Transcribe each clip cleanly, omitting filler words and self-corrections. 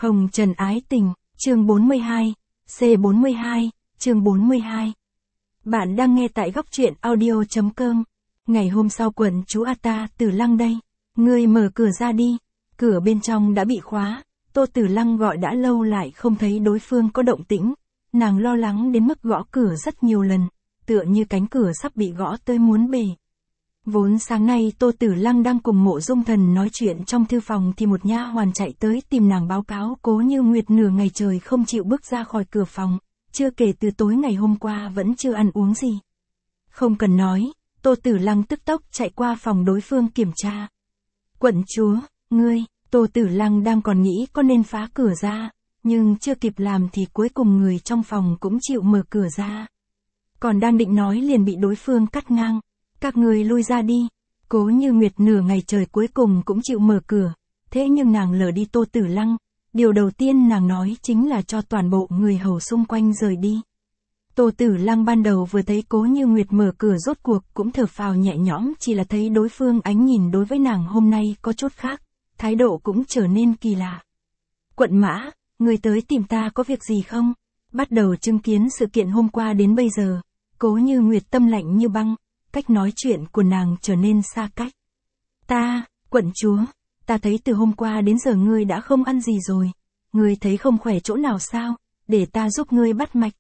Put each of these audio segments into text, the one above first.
Hồng Trần ái tình, chương 42, C42, chương 42. Bạn đang nghe tại góc truyện audio.com. Ngày hôm sau quận chú Ata Tử Lăng đây. Ngươi mở cửa ra đi. Cửa bên trong đã bị khóa. Tô Tử Lăng gọi đã lâu lại không thấy đối phương có động tĩnh. Nàng lo lắng đến mức gõ cửa rất nhiều lần, tựa như cánh cửa sắp bị gõ tới muốn bể. Vốn sáng nay Tô Tử Lăng đang cùng Mộ Dung Thần nói chuyện trong thư phòng thì một nha hoàn chạy tới tìm nàng báo cáo Cố Như Nguyệt nửa ngày trời không chịu bước ra khỏi cửa phòng, chưa kể từ tối ngày hôm qua vẫn chưa ăn uống gì. Không cần nói, Tô Tử Lăng tức tốc chạy qua phòng đối phương kiểm tra. Quận chúa, ngươi, Tô Tử Lăng đang còn nghĩ có nên phá cửa ra, nhưng chưa kịp làm thì cuối cùng người trong phòng cũng chịu mở cửa ra. Còn đang định nói liền bị đối phương cắt ngang. Các người lui ra đi. Cố Như Nguyệt nửa ngày trời cuối cùng cũng chịu mở cửa, thế nhưng nàng lờ đi Tô Tử Lăng. Điều đầu tiên nàng nói chính là cho toàn bộ người hầu xung quanh rời đi. Tô Tử Lăng ban đầu vừa thấy Cố Như Nguyệt mở cửa rốt cuộc cũng thở phào nhẹ nhõm, chỉ là thấy đối phương ánh nhìn đối với nàng hôm nay có chút khác, thái độ cũng trở nên kỳ lạ. Quận Mã, người tới tìm ta có việc gì không? Bắt đầu chứng kiến sự kiện hôm qua đến bây giờ, Cố Như Nguyệt tâm lạnh như băng. Cách nói chuyện của nàng trở nên xa cách. Quận chúa, ta thấy từ hôm qua đến giờ ngươi đã không ăn gì rồi. Ngươi thấy không khỏe chỗ nào sao, để ta giúp ngươi bắt mạch.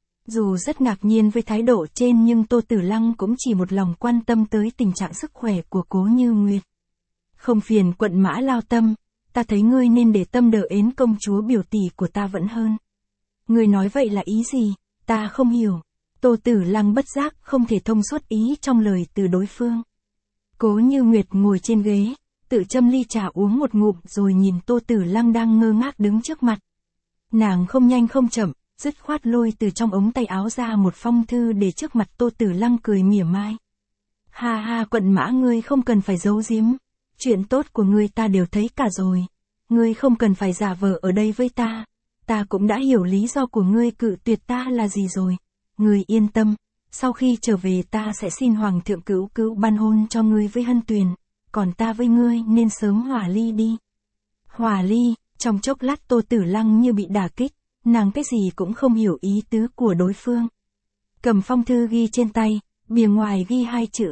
Dù rất ngạc nhiên với thái độ trên nhưng Tô Tử Lăng cũng chỉ một lòng quan tâm tới tình trạng sức khỏe của Cố Như Nguyệt. Không phiền quận Mã lao tâm, ta thấy ngươi nên để tâm đỡ ến công chúa biểu tỷ của ta vẫn hơn. Ngươi nói vậy là ý gì, ta không hiểu. Tô Tử Lăng bất giác không thể thông suốt ý trong lời từ đối phương. Cố Như Nguyệt ngồi trên ghế, tự châm ly trà uống một ngụm rồi nhìn Tô Tử Lăng đang ngơ ngác đứng trước mặt. Nàng không nhanh không chậm, dứt khoát lôi từ trong ống tay áo ra một phong thư để trước mặt Tô Tử Lăng cười mỉa mai. Ha ha, quận Mã, ngươi không cần phải giấu giếm, chuyện tốt của ngươi ta đều thấy cả rồi. Ngươi không cần phải giả vờ ở đây với ta cũng đã hiểu lý do của ngươi cự tuyệt ta là gì rồi. Ngươi yên tâm, sau khi trở về ta sẽ xin Hoàng thượng cữu ban hôn cho ngươi với Hân Tuyền, còn ta với ngươi nên sớm hòa ly đi. Hòa ly, trong chốc lát Tô Tử Lăng như bị đả kích, nàng cái gì cũng không hiểu ý tứ của đối phương. Cầm phong thư ghi trên tay, bìa ngoài ghi hai chữ.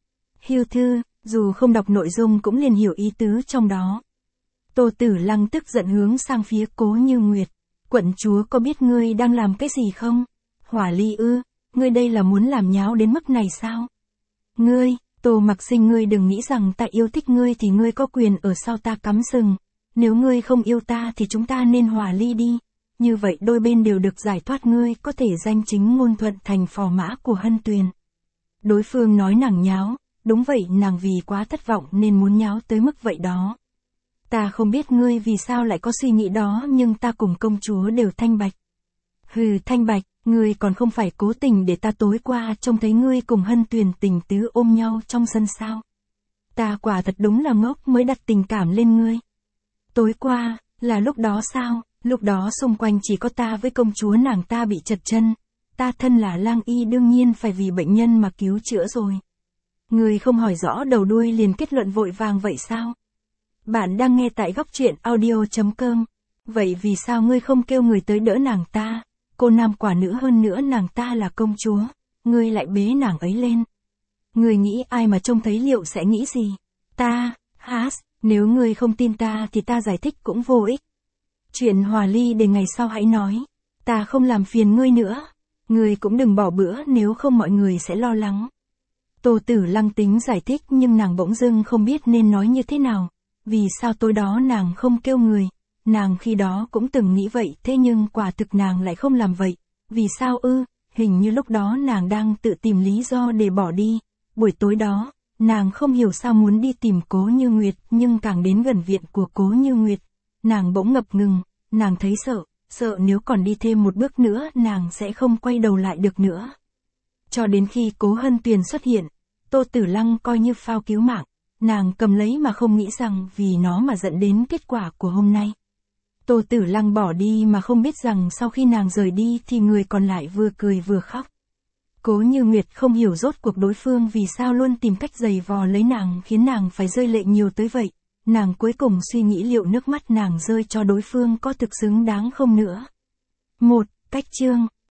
Hưu thư, dù không đọc nội dung cũng liền hiểu ý tứ trong đó. Tô Tử Lăng tức giận hướng sang phía Cố Như Nguyệt. Quận chúa có biết ngươi đang làm cái gì không? Hỏa ly ư, ngươi đây là muốn làm nháo đến mức này sao? Ngươi, Tô Mặc Sinh, ngươi đừng nghĩ rằng ta yêu thích ngươi thì ngươi có quyền ở sau ta cắm sừng. Nếu ngươi không yêu ta thì chúng ta nên hòa ly đi. Như vậy đôi bên đều được giải thoát, ngươi có thể danh chính ngôn thuận thành phò mã của Hân Tuyền. Đối phương nói nàng nháo, đúng vậy, nàng vì quá thất vọng nên muốn nháo tới mức vậy đó. Ta không biết ngươi vì sao lại có suy nghĩ đó nhưng ta cùng công chúa đều thanh bạch. Hừ, thanh bạch, ngươi còn không phải cố tình để ta tối qua trông thấy ngươi cùng Hân Tuyền tình tứ ôm nhau trong sân sao? Ta quả thật đúng là ngốc mới đặt tình cảm lên ngươi. Tối qua, là lúc đó sao? Lúc đó xung quanh chỉ có ta với công chúa, nàng ta bị trật chân. Ta thân là lang y đương nhiên phải vì bệnh nhân mà cứu chữa rồi. Ngươi không hỏi rõ đầu đuôi liền kết luận vội vàng vậy sao? Bạn đang nghe tại góc truyện audio.com. Vậy vì sao ngươi không kêu người tới đỡ nàng ta? Cô nam quả nữ, hơn nữa nàng ta là công chúa, ngươi lại bế nàng ấy lên. Ngươi nghĩ ai mà trông thấy liệu sẽ nghĩ gì? Nếu ngươi không tin ta thì ta giải thích cũng vô ích. Chuyện hòa ly để ngày sau hãy nói, ta không làm phiền ngươi nữa. Ngươi cũng đừng bỏ bữa nếu không mọi người sẽ lo lắng. Tô Tử Lăng tính giải thích nhưng nàng bỗng dưng không biết nên nói như thế nào. Vì sao tối đó nàng không kêu người? Nàng khi đó cũng từng nghĩ vậy, thế nhưng quả thực nàng lại không làm vậy. Vì sao ư? Hình như lúc đó nàng đang tự tìm lý do để bỏ đi. Buổi tối đó, nàng không hiểu sao muốn đi tìm Cố Như Nguyệt, nhưng càng đến gần viện của Cố Như Nguyệt, nàng bỗng ngập ngừng, nàng thấy sợ nếu còn đi thêm một bước nữa nàng sẽ không quay đầu lại được nữa. Cho đến khi Cố Hân Tuyền xuất hiện, Tô Tử Lăng coi như phao cứu mạng, nàng cầm lấy mà không nghĩ rằng vì nó mà dẫn đến kết quả của hôm nay. Tô Tử Lăng bỏ đi mà không biết rằng sau khi nàng rời đi thì người còn lại vừa cười vừa khóc. Cố Như Nguyệt không hiểu rốt cuộc đối phương vì sao luôn tìm cách giày vò lấy nàng khiến nàng phải rơi lệ nhiều tới vậy. Nàng cuối cùng suy nghĩ liệu nước mắt nàng rơi cho đối phương có thực xứng đáng không nữa. 1. Cách chương